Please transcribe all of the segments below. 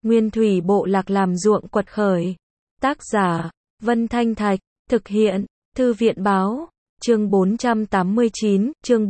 Nguyên thủy bộ lạc làm ruộng quật khởi. Tác giả, Vân Thanh Thạch, thực hiện, Thư viện báo, chương 489, chương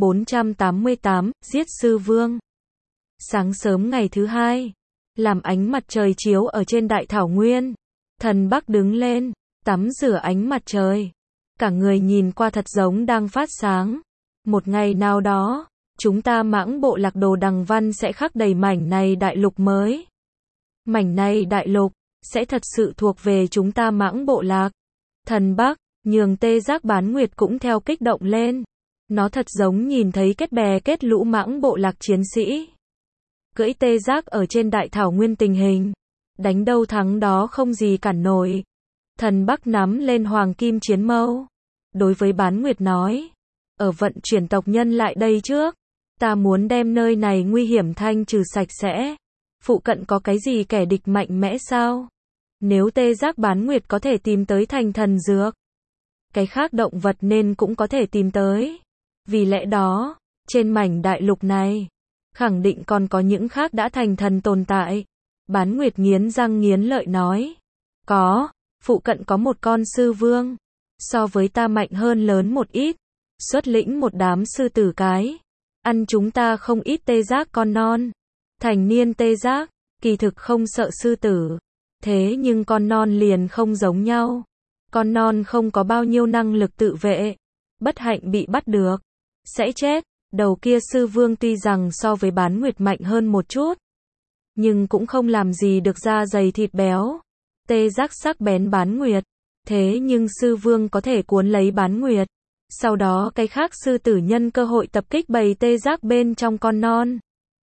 488, giết sư vương. Sáng sớm ngày thứ hai, làm ánh mặt trời chiếu ở trên đại thảo nguyên, Thần Bắc đứng lên, tắm rửa ánh mặt trời. Cả người nhìn qua thật giống đang phát sáng. Một ngày nào đó, chúng ta Mãng bộ lạc Đồ Đằng Văn sẽ khắc đầy mảnh này đại lục mới. Mảnh này đại lục, sẽ thật sự thuộc về chúng ta Mãng bộ lạc. Thần Bắc, nhường Tê Giác Bán Nguyệt cũng theo kích động lên. Nó thật giống nhìn thấy kết bè kết lũ Mãng bộ lạc chiến sĩ. Cưỡi Tê Giác ở trên đại thảo nguyên tình hình. Đánh đâu thắng đó không gì cản nổi. Thần Bắc nắm lên hoàng kim chiến mâu. Đối với Bán Nguyệt nói. Ở vận chuyển tộc nhân lại đây trước. Ta muốn đem nơi này nguy hiểm thanh trừ sạch sẽ. Phụ cận có cái gì kẻ địch mạnh mẽ sao? Nếu Tê Giác Bán Nguyệt có thể tìm tới thành thần dược. Cái khác động vật nên cũng có thể tìm tới. Vì lẽ đó, trên mảnh đại lục này, khẳng định còn có những khác đã thành thần tồn tại. Bán Nguyệt nghiến răng nghiến lợi nói. Có, phụ cận có một con sư vương. So với ta mạnh hơn lớn một ít. Xuất lĩnh một đám sư tử cái. Ăn chúng ta không ít tê giác con non. Thành niên tê giác, kỳ thực không sợ sư tử. Thế nhưng con non liền không giống nhau. Con non không có bao nhiêu năng lực tự vệ. Bất hạnh bị bắt được. Sẽ chết. Đầu kia sư vương tuy rằng so với Bán Nguyệt mạnh hơn một chút. Nhưng cũng không làm gì được da dày thịt béo. Tê giác sắc bén Bán Nguyệt. Thế nhưng sư vương có thể cuốn lấy Bán Nguyệt. Sau đó cái khác sư tử nhân cơ hội tập kích bầy tê giác bên trong con non.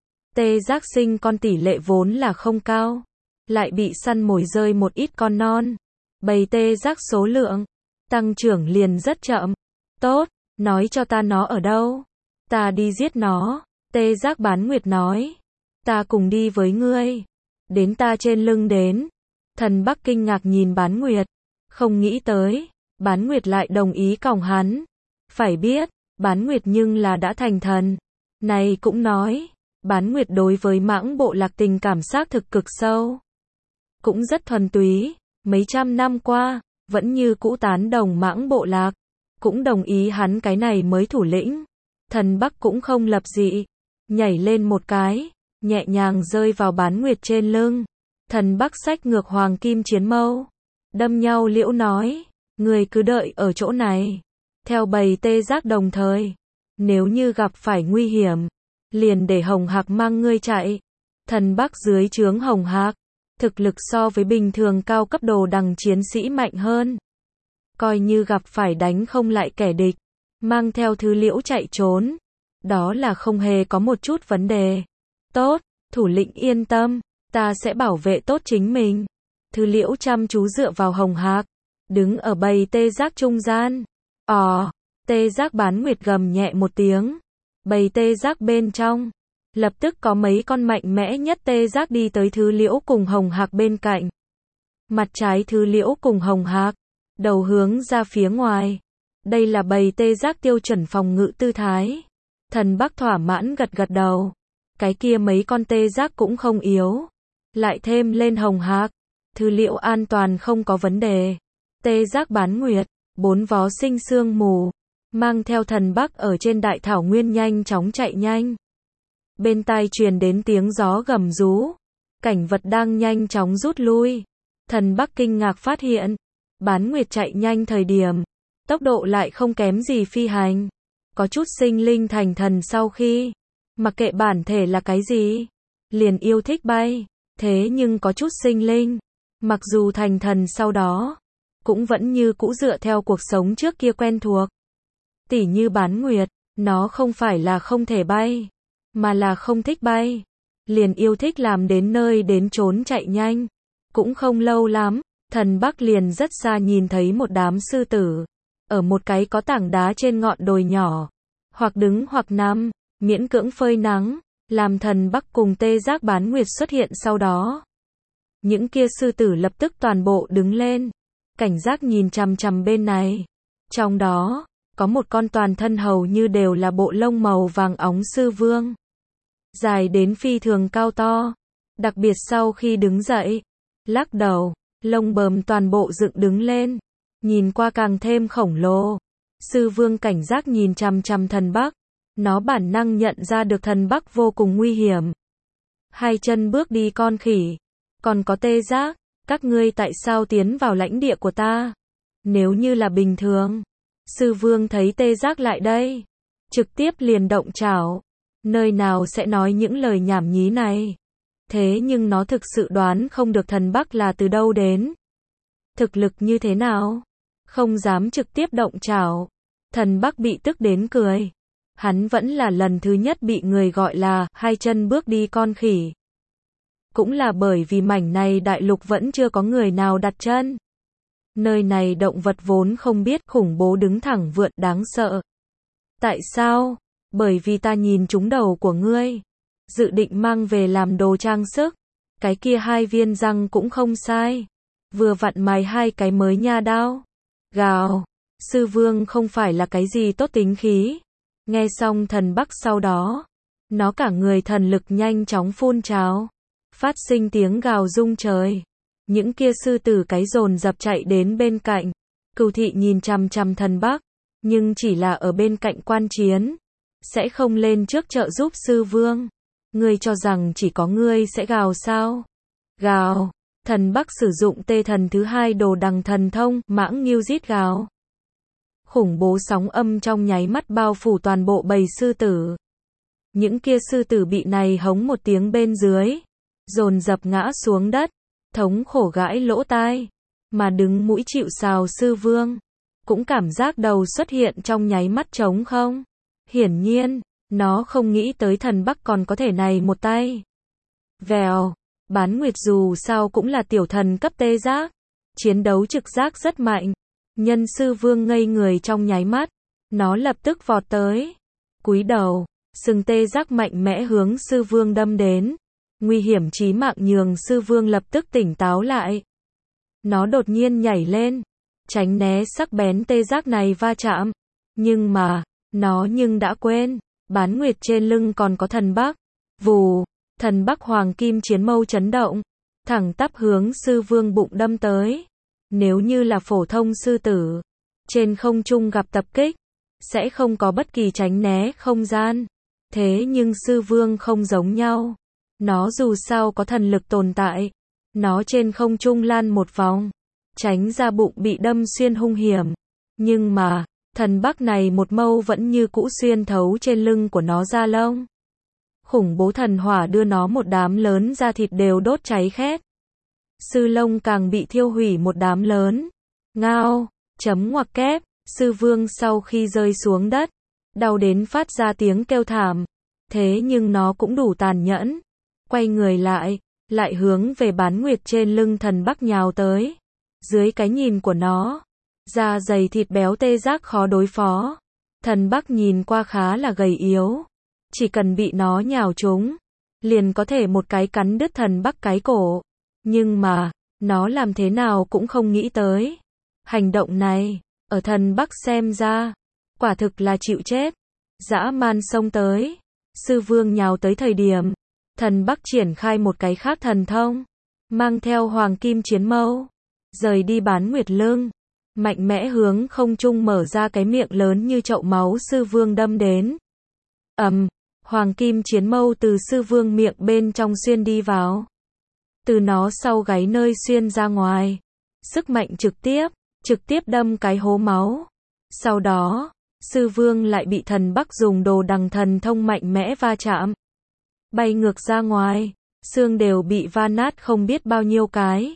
Tê giác sinh con tỷ lệ vốn là không cao. Lại bị săn mồi rơi một ít con non. Bầy tê giác số lượng tăng trưởng liền rất chậm. Tốt, nói cho ta nó ở đâu. Ta đi giết nó. Tê giác Bán Nguyệt nói. Ta cùng đi với ngươi. Đến ta trên lưng đến. Thần Bắc kinh ngạc nhìn Bán Nguyệt. Không nghĩ tới. Bán Nguyệt lại đồng ý còng hắn. Phải biết, Bán Nguyệt nhưng là đã thành thần. Này cũng nói. Bán Nguyệt đối với Mãng bộ lạc tình cảm xác thực cực sâu. Cũng rất thuần túy. Mấy trăm năm qua, vẫn như cũ tán đồng Mãng bộ lạc. Cũng đồng ý hắn cái này mới thủ lĩnh. Thần Bắc cũng không lập dị. Nhảy lên một cái. Nhẹ nhàng rơi vào Bán Nguyệt trên lưng. Thần Bắc xách ngược hoàng kim chiến mâu. Đâm nhau liễu nói. Người cứ đợi ở chỗ này. Theo bầy tê giác đồng thời. Nếu như gặp phải nguy hiểm. Liền để Hồng Hạc mang ngươi chạy. Thần Bắc dưới trướng Hồng Hạc. Thực lực so với bình thường cao cấp Đồ Đằng chiến sĩ mạnh hơn. Coi như gặp phải đánh không lại kẻ địch. Mang theo thứ liễu chạy trốn. Đó là không hề có một chút vấn đề. Tốt, thủ lĩnh yên tâm. Ta sẽ bảo vệ tốt chính mình. Thứ liễu chăm chú dựa vào Hồng Hạc. Đứng ở bầy tê giác trung gian. Tê giác Bán Nguyệt gầm nhẹ một tiếng. Bầy tê giác bên trong. Lập tức có mấy con mạnh mẽ nhất tê giác đi tới thứ liễu cùng Hồng Hạc bên cạnh. Mặt trái thứ liễu cùng Hồng Hạc. Đầu hướng ra phía ngoài. Đây là bầy tê giác tiêu chuẩn phòng ngự tư thái. Thần Bắc thỏa mãn gật gật đầu. Cái kia mấy con tê giác cũng không yếu. Lại thêm lên Hồng Hạc. Thứ liễu an toàn không có vấn đề. Tê giác Bán Nguyệt. 4 vó sinh sương mù. Mang theo Thần Bắc ở trên đại thảo nguyên nhanh chóng chạy nhanh. Bên tai truyền đến tiếng gió gầm rú. Cảnh vật đang nhanh chóng rút lui. Thần Bắc kinh ngạc phát hiện. Bán Nguyệt chạy nhanh thời điểm. Tốc độ lại không kém gì phi hành. Có chút sinh linh thành thần sau khi. Mặc kệ bản thể là cái gì. Liền yêu thích bay. Thế nhưng có chút sinh linh. Mặc dù thành thần sau đó. Cũng vẫn như cũ dựa theo cuộc sống trước kia quen thuộc. Tỉ như Bán Nguyệt. Nó không phải là không thể bay. Mà là không thích bay. Liền yêu thích làm đến nơi đến chốn chạy nhanh. Cũng không lâu lắm. Thần Bắc liền rất xa nhìn thấy một đám sư tử. Ở một cái có tảng đá trên ngọn đồi nhỏ. Hoặc đứng hoặc nằm. Miễn cưỡng phơi nắng. Làm Thần Bắc cùng tê giác Bán Nguyệt xuất hiện sau đó. Những kia sư tử lập tức toàn bộ đứng lên. Cảnh giác nhìn chằm chằm bên này. Trong đó, có một con toàn thân hầu như đều là bộ lông màu vàng óng sư vương. Dài đến phi thường cao to. Đặc biệt sau khi đứng dậy, lắc đầu, lông bờm toàn bộ dựng đứng lên, nhìn qua càng thêm khổng lồ. Sư vương cảnh giác nhìn chằm chằm thần Bắc, nó bản năng nhận ra được thần Bắc vô cùng nguy hiểm. Hai chân bước đi con khỉ, còn có tê giác, các ngươi tại sao tiến vào lãnh địa của ta? Nếu như là bình thường, sư vương thấy tê giác lại đây, trực tiếp liền động chảo, nơi nào sẽ nói những lời nhảm nhí này. Thế nhưng nó thực sự đoán không được thần Bắc là từ đâu đến. Thực lực như thế nào? Không dám trực tiếp động chảo. Thần Bắc bị tức đến cười. Hắn vẫn là lần thứ nhất bị người gọi là hai chân bước đi con khỉ. Cũng là bởi vì mảnh này đại lục vẫn chưa có người nào đặt chân. Nơi này động vật vốn không biết khủng bố đứng thẳng vượn đáng sợ. Tại sao? Bởi vì ta nhìn trúng đầu của ngươi. Dự định mang về làm đồ trang sức. Cái kia hai viên răng cũng không sai. Vừa vặn mài hai cái mới nha đao. Gào. Sư vương không phải là cái gì tốt tính khí. Nghe xong thần Bắc sau đó, nó cả người thần lực nhanh chóng phun trào, phát sinh tiếng gào rung trời. Những kia sư tử cái dồn dập chạy đến bên cạnh. Cừu thị nhìn chằm chằm thần Bắc, nhưng chỉ là ở bên cạnh quan chiến, sẽ không lên trước trợ giúp sư vương. Ngươi cho rằng chỉ có ngươi sẽ gào sao? Gào. Thần Bắc sử dụng tê thần thứ hai đồ đằng thần thông, mãng nghiêu rít gào. Khủng bố sóng âm trong nháy mắt bao phủ toàn bộ bầy sư tử. Những kia sư tử bị này hống một tiếng bên dưới, dồn dập ngã xuống đất, thống khổ gãi lỗ tai, mà đứng mũi chịu sào sư vương, cũng cảm giác đầu xuất hiện trong nháy mắt trống không. Hiển nhiên, nó không nghĩ tới thần Bắc còn có thể này một tay. Vèo, Bán Nguyệt dù sao cũng là tiểu thần cấp tê giác, chiến đấu trực giác rất mạnh. Nhân sư vương ngây người trong nháy mắt, nó lập tức vọt tới, cúi đầu, sừng tê giác mạnh mẽ hướng sư vương đâm đến. Nguy hiểm chí mạng nhường sư vương lập tức tỉnh táo lại. Nó đột nhiên nhảy lên, tránh né sắc bén tê giác này va chạm. Nhưng mà, nó đã quên, Bán Nguyệt trên lưng còn có thần Bắc. Vù, thần Bắc hoàng kim chiến mâu chấn động, thẳng tắp hướng sư vương bụng đâm tới. Nếu như là phổ thông sư tử, trên không trung gặp tập kích, sẽ không có bất kỳ tránh né không gian. Thế nhưng sư vương không giống nhau. Nó dù sao có thần lực tồn tại. Nó trên không trung lan một vòng, tránh ra bụng bị đâm xuyên hung hiểm. Nhưng mà, thần Bắc này một mâu vẫn như cũ xuyên thấu trên lưng của nó da lông. Khủng bố thần hỏa đưa nó một đám lớn da thịt đều đốt cháy khét. Sư lông càng bị thiêu hủy một đám lớn. Ngao, chấm ngoặc kép, sư vương sau khi rơi xuống đất, đau đến phát ra tiếng kêu thảm. Thế nhưng nó cũng đủ tàn nhẫn. Quay người lại hướng về Bán Nguyệt trên lưng thần Bắc nhào tới. Dưới cái nhìn của nó, da dày thịt béo tê giác khó đối phó. Thần Bắc nhìn qua khá là gầy yếu. Chỉ cần bị nó nhào trúng, liền có thể một cái cắn đứt thần Bắc cái cổ. Nhưng mà, nó làm thế nào cũng không nghĩ tới. Hành động này, ở thần Bắc xem ra, quả thực là chịu chết. Dã man xông tới. Sư vương nhào tới thời điểm, thần Bắc triển khai một cái khác thần thông, mang theo hoàng kim chiến mâu, rời đi Bán Nguyệt lưng, mạnh mẽ hướng không trung mở ra cái miệng lớn như chậu máu sư vương đâm đến. Hoàng kim chiến mâu từ sư vương miệng bên trong xuyên đi vào. Từ nó sau gáy nơi xuyên ra ngoài. Sức mạnh trực tiếp đâm cái hố máu. Sau đó, sư vương lại bị thần Bắc dùng đồ đằng thần thông mạnh mẽ va chạm. Bay ngược ra ngoài, xương đều bị va nát không biết bao nhiêu cái.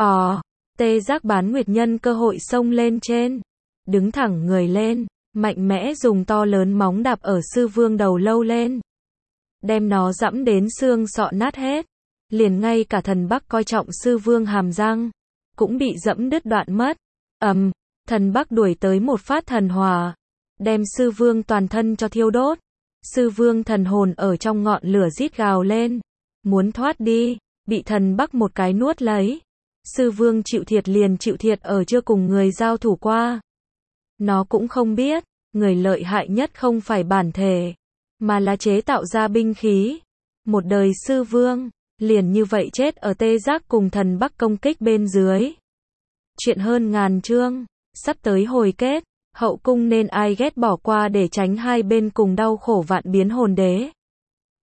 Tê giác Bán Nguyệt nhân cơ hội xông lên trên. Đứng thẳng người lên, mạnh mẽ dùng to lớn móng đạp ở sư vương đầu lâu lên. Đem nó dẫm đến xương sọ nát hết. Liền ngay cả thần Bắc coi trọng sư vương hàm răng, cũng bị dẫm đứt đoạn mất. Thần Bắc đuổi tới một phát thần hỏa, đem sư vương toàn thân cho thiêu đốt. Sư vương thần hồn ở trong ngọn lửa rít gào lên, muốn thoát đi, bị thần Bắc một cái nuốt lấy. Sư vương chịu thiệt liền chịu thiệt ở chưa cùng người giao thủ qua. Nó cũng không biết, người lợi hại nhất không phải bản thể, mà là chế tạo ra binh khí. Một đời sư vương, liền như vậy chết ở Tê Giác cùng thần Bắc công kích bên dưới. Chuyện hơn ngàn chương, sắp tới hồi kết, hậu cung nên ai ghét bỏ qua để tránh hai bên cùng đau khổ vạn biến hồn đế.